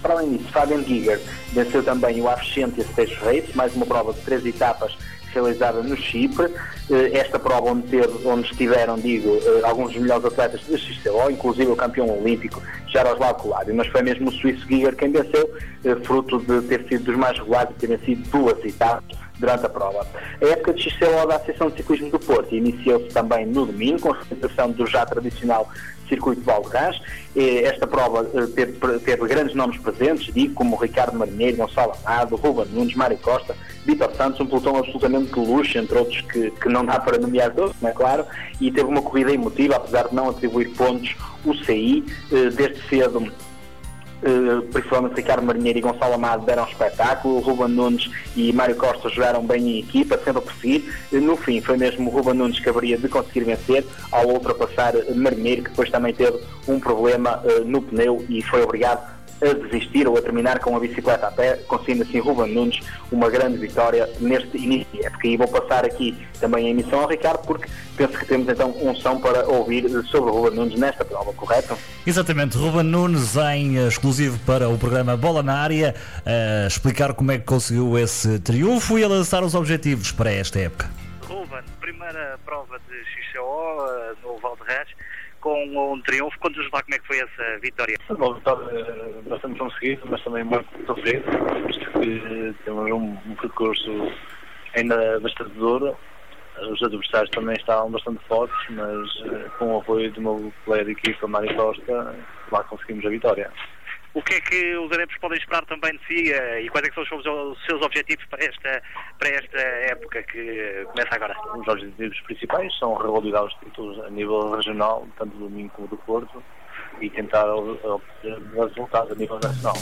Para além disso, Fabian Giger venceu também o Avchentia Stage Race, mais uma prova de três etapas realizada no Chipre. Esta prova onde, teve, onde estiveram, digo, alguns dos melhores atletas de X C O, inclusive o campeão olímpico Jaroslav Kulabi, mas foi mesmo o suíço Giger quem venceu, fruto de ter sido dos mais regulares e terem sido duas etapas durante a prova. A época de X C O da Associação de Ciclismo do Porto iniciou-se também no domingo, com a representação do já tradicional Circuito de Valderrãs. Esta prova teve, teve grandes nomes presentes, digo, como Ricardo Marinheiro, Gonçalo Amado, Ruben Nunes, Mário Costa, Vítor Santos, um pelotão absolutamente de luxo, entre outros que, que não dá para nomear todos, não é claro, e teve uma corrida emotiva, apesar de não atribuir pontos o C I, desde cedo. Uh, principalmente Ricardo Marinheiro e Gonçalo Amado deram um espetáculo, Ruben Nunes e Mário Costa jogaram bem em equipa, sempre a perseguir. Uh, no fim, foi mesmo o Ruben Nunes que haveria de conseguir vencer ao ultrapassar Marinheiro, que depois também teve um problema uh, no pneu e foi obrigado a desistir ou a terminar com a bicicleta a pé, conseguindo assim Ruben Nunes uma grande vitória neste início de época. E vou passar aqui também a emissão ao Ricardo, porque penso que temos então um som para ouvir sobre o Ruben Nunes nesta prova, correto? Exatamente, Ruben Nunes em exclusivo para o programa Bola na Área, a explicar como é que conseguiu esse triunfo e a lançar os objetivos para esta época. Ruben, primeira prova de X C O no Valderrãs, com um triunfo. Conta-nos lá como é que foi essa vitória. Foi uma vitória bastante conseguida, mas também muito sofrida, visto que temos um, um percurso ainda bastante duro. Os adversários também estavam bastante fortes, mas com o apoio do meu colega de equipa, Mário Costa, lá conseguimos a vitória. O que é que os adeptos podem esperar também de si e quais é que são os seus objetivos para esta, para esta época que começa agora? Os objetivos principais são revalidar os títulos a nível regional, tanto do Minho como do Porto, e tentar obter resultados a nível nacional.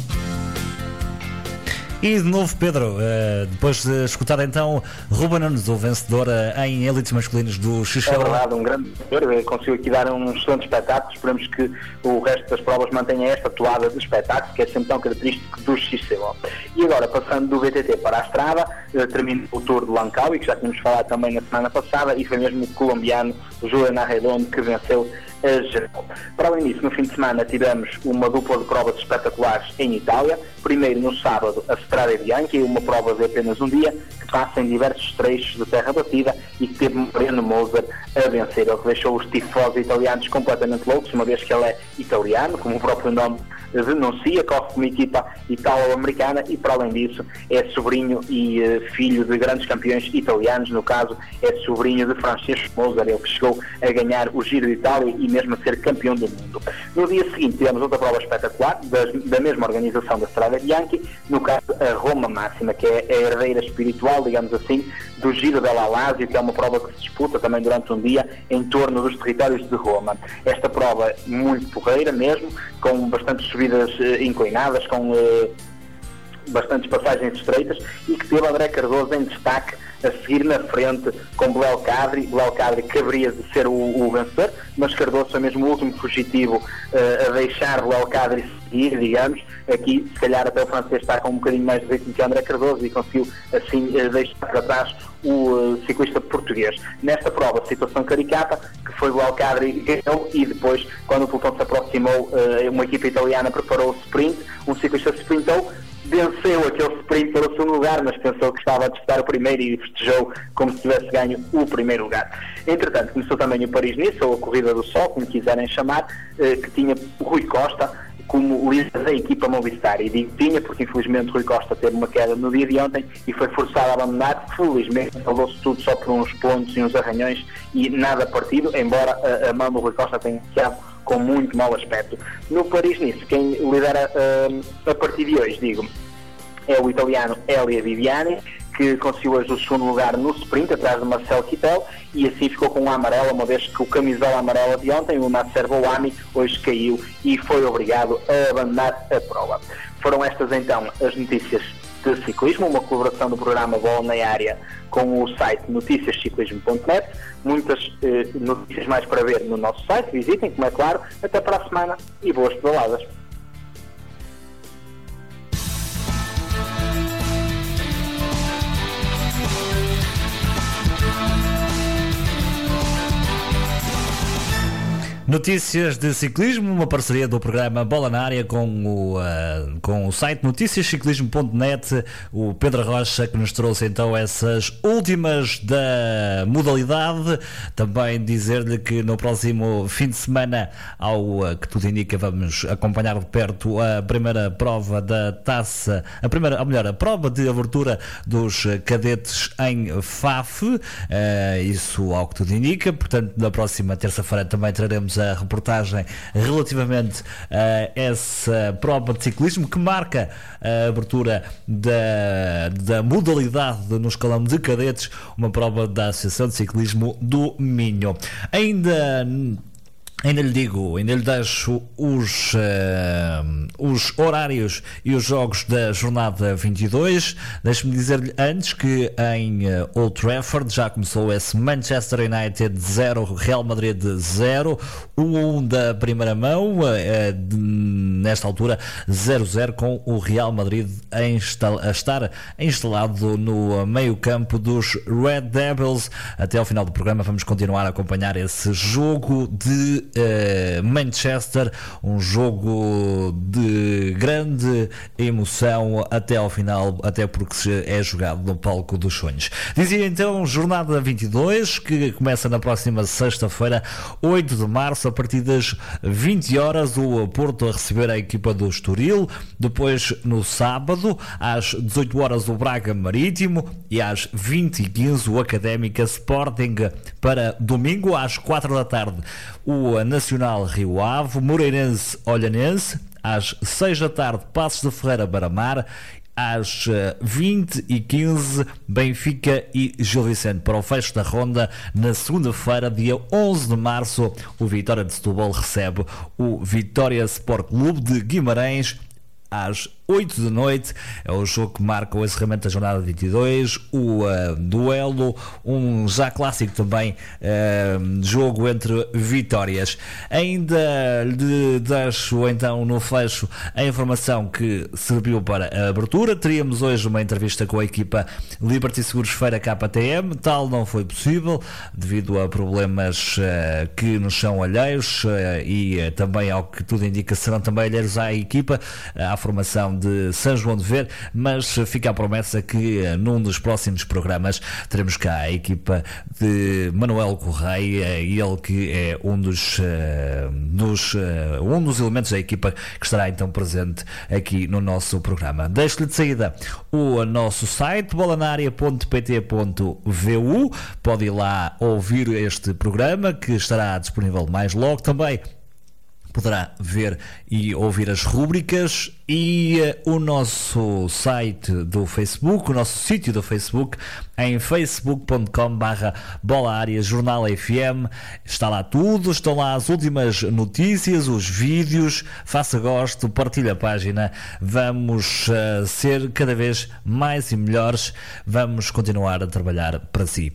E de novo, Pedro, uh, depois de escutar então Ruben Nunes, o vencedor uh, em elites masculinos do X C O. É verdade, um grande vencedor, conseguiu aqui dar um excelente espetáculo. Esperamos que o resto das provas mantenha esta toada de espetáculo, que é sempre tão característico do X C O. E agora, passando do B T T para a estrada, uh, termina o Tour de Langkawi, que já tínhamos falado também na semana passada, e foi mesmo o colombiano Julián Arredondo que venceu a geral. Para além disso, no fim de semana tivemos uma dupla de provas espetaculares em Itália. Primeiro, no sábado, a Strade Bianche, uma prova de apenas um dia, que passa em diversos trechos de terra batida e que teve Mariano Moser a vencer, o que deixou os tifosi italianos completamente loucos, uma vez que ele é italiano, como o próprio nome denuncia, corre com uma equipa italo-americana e, para além disso, é sobrinho e uh, filho de grandes campeões italianos. No caso, é sobrinho de Francesco Moser, ele que chegou a ganhar o Giro de Itália e mesmo a ser campeão do mundo. No dia seguinte tivemos outra prova espetacular das, da mesma organização da Strade Bianche, no caso a Roma Máxima, que é a herdeira espiritual, digamos assim, do Giro della Lazio, que é uma prova que se disputa também durante um dia em torno dos territórios de Roma. Esta prova é muito porreira mesmo, com bastantes subidas eh, inclinadas, com eh, bastantes passagens estreitas, e que teve André Cardoso em destaque a seguir na frente com Belel Kadri. Belel Kadri que haveria de ser o, o vencedor, mas Cardoso foi mesmo o último fugitivo uh, a deixar Belel Kadri seguir, digamos. Aqui, se calhar, até o francês está com um bocadinho mais de ritmo que André Cardoso e conseguiu, assim, uh, deixar para trás o uh, ciclista português. Nesta prova, situação caricata, que foi Belel Kadri ganhou, e depois, quando o pelotão se aproximou, uh, uma equipa italiana preparou o sprint, um ciclista sprintou, venceu aquele sprint pelo segundo lugar, mas pensou que estava a disputar o primeiro e festejou como se tivesse ganho o primeiro lugar. Entretanto, começou também o Paris-Nice, ou a Corrida do Sol, como quiserem chamar, eh, que tinha o Rui Costa como líder da equipa Movistar. E digo tinha porque infelizmente Rui Costa teve uma queda no dia de ontem e foi forçado a abandonar. Felizmente salvou-se tudo só por uns pontos e uns arranhões e nada partido, embora a, a mão do Rui Costa tenha ficado com muito mau aspecto. No Paris-Nice, quem lidera uh, a partir de hoje, digo, é o italiano Elia Viviani, que conseguiu hoje o segundo lugar no sprint, atrás de Marcel Kittel, e assim ficou com a amarela, uma vez que o camisola amarela de ontem, o Nasser Bouhami, hoje caiu e foi obrigado a abandonar a prova. Foram estas então as notícias de ciclismo, uma colaboração do programa Bola na Área com o site noticias ciclismo ponto net. Muitas eh, notícias mais para ver no nosso site, visitem, como é claro. Até para a semana e boas pedaladas. Notícias de ciclismo, uma parceria do programa Bola na Área com o, uh, com o site noticias ciclismo ponto net, o Pedro Rocha, que nos trouxe então essas últimas da modalidade. Também dizer-lhe que no próximo fim de semana, ao uh, que tudo indica, vamos acompanhar de perto a primeira prova da taça, a primeira, ou melhor, a prova de abertura dos cadetes em Faf, uh, isso ao que tudo indica. Portanto, na próxima terça-feira também traremos a reportagem relativamente a essa prova de ciclismo que marca a abertura da, da modalidade no escalão de cadetes, uma prova da Associação de Ciclismo do Minho. Ainda Ainda lhe digo, ainda lhe deixo os, uh, os horários e os jogos da jornada vinte e dois. Deixe-me dizer-lhe antes que em uh, Old Trafford já começou esse Manchester United zero, Real Madrid zero, um da primeira mão, uh, de, nesta altura zero zero, com o Real Madrid a, instal- a estar instalado no meio campo dos Red Devils. Até ao final do programa vamos continuar a acompanhar esse jogo de Uh, Manchester, um jogo de grande emoção até ao final, até porque é jogado no palco dos sonhos. Dizia então jornada vinte e dois, que começa na próxima sexta-feira, oito de março, a partir das vinte horas, o Porto a receber a equipa do Estoril. Depois, no sábado, às dezoito horas, o Braga Marítimo, e às vinte e quinze o Académica Sporting. Para domingo, às quatro da tarde, o Nacional Rio Ave, Moreirense Olhanense, às seis da tarde, Passos de Ferreira Beira-Mar, às vinte e quinze, Benfica e Gil Vicente. Para o fecho da ronda, na segunda-feira, dia onze de março, o Vitória de Setúbal recebe o Vitória Sport Clube de Guimarães às oito da noite. É o jogo que marca o encerramento da jornada vinte e dois, o uh, duelo, um já clássico também, uh, jogo entre vitórias. Ainda lhe deixo então no fecho a informação que serviu para a abertura. Teríamos hoje uma entrevista com a equipa Liberty Seguros Feira K T M, tal não foi possível devido a problemas uh, que nos são alheios, uh, e uh, também, ao que tudo indica, serão também alheios à equipa, uh, à formação de São João de Ver, mas fica a promessa que num dos próximos programas teremos cá a equipa de Manuel Correia, ele que é um dos, uh, dos, uh, um dos elementos da equipa que estará então presente aqui no nosso programa. Deixo-lhe de saída o nosso site, bolanaria ponto pt ponto v u. Pode ir lá ouvir este programa, que estará disponível mais logo. Também poderá ver e ouvir as rúbricas, e uh, o nosso site do Facebook, o nosso sítio do Facebook, em facebook ponto com barra bola área jornal F M. Está lá tudo, estão lá as últimas notícias, os vídeos. Faça gosto, partilhe a página. Vamos uh, ser cada vez mais e melhores. Vamos continuar a trabalhar para si.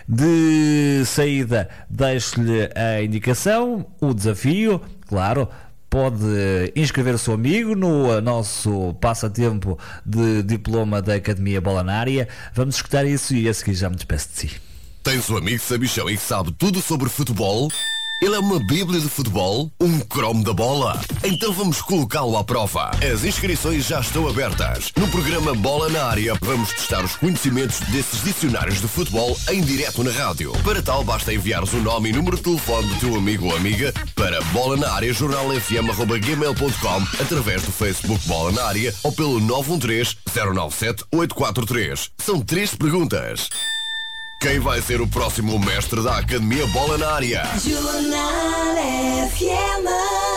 De saída, deixo-lhe a indicação, o desafio. Claro, pode inscrever o seu amigo no nosso passatempo de diploma da Academia Bola na Área. Vamos escutar isso e a seguir já me despeço de si. Tens um amigo sabichão e que sabe tudo sobre futebol? Ele é uma bíblia de futebol? Um cromo da bola? Então vamos colocá-lo à prova. As inscrições já estão abertas. No programa Bola na Área, vamos testar os conhecimentos desses dicionários de futebol em direto na rádio. Para tal, basta enviares o nome e número de telefone do teu amigo ou amiga para bola na área jornal f m arroba gmail ponto com, através do Facebook Bola na Área, ou pelo nove um três, zero nove sete, oito quatro três. São três perguntas. Quem vai ser o próximo mestre da Academia Bola na Área? Jornal F M.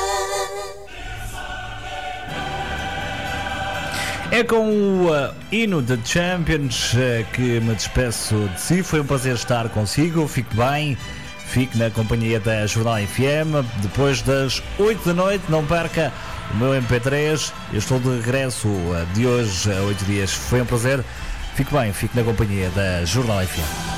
É com o uh, hino de Champions uh, que me despeço de si. Foi um prazer estar consigo. Fique bem, fique na companhia da Jornal F M. Depois das oito da noite, não perca o meu M P três. Eu estou de regresso uh, de hoje a oito dias. Foi um prazer. Fique bem, fique na companhia da Jornal F M.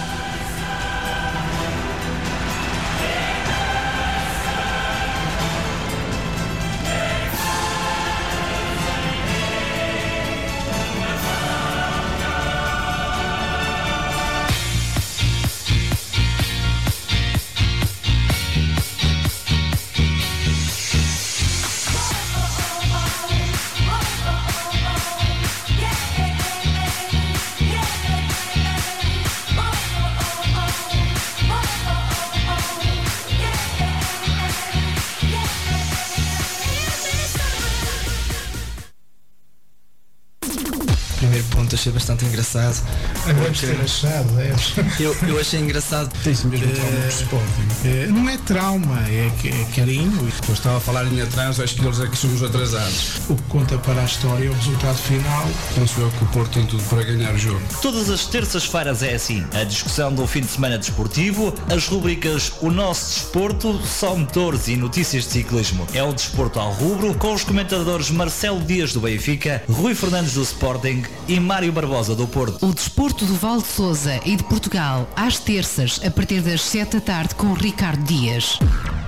achei bastante engraçado. Deves ter achado, deves. Eu, eu achei engraçado. Tem-se mesmo Eh, trauma de Sporting. Eh, Não é trauma, é, que- é carinho. Eu estava a falar em atrás, acho que eles é que são os atrasados. O que conta para a história é o resultado final. Penso eu que o Porto tem tudo para ganhar o jogo. Todas as terças-feiras é assim. A discussão do fim de semana desportivo, as rubricas O Nosso Desporto, Só Motores e Notícias de Ciclismo. É o Desporto ao Rubro, com os comentadores Marcelo Dias do Benfica, Rui Fernandes do Sporting e Mário Barbosa do Porto. O desporto do Val de Sousa e de Portugal, às terças, a partir das sete da tarde, com Ricardo Dias.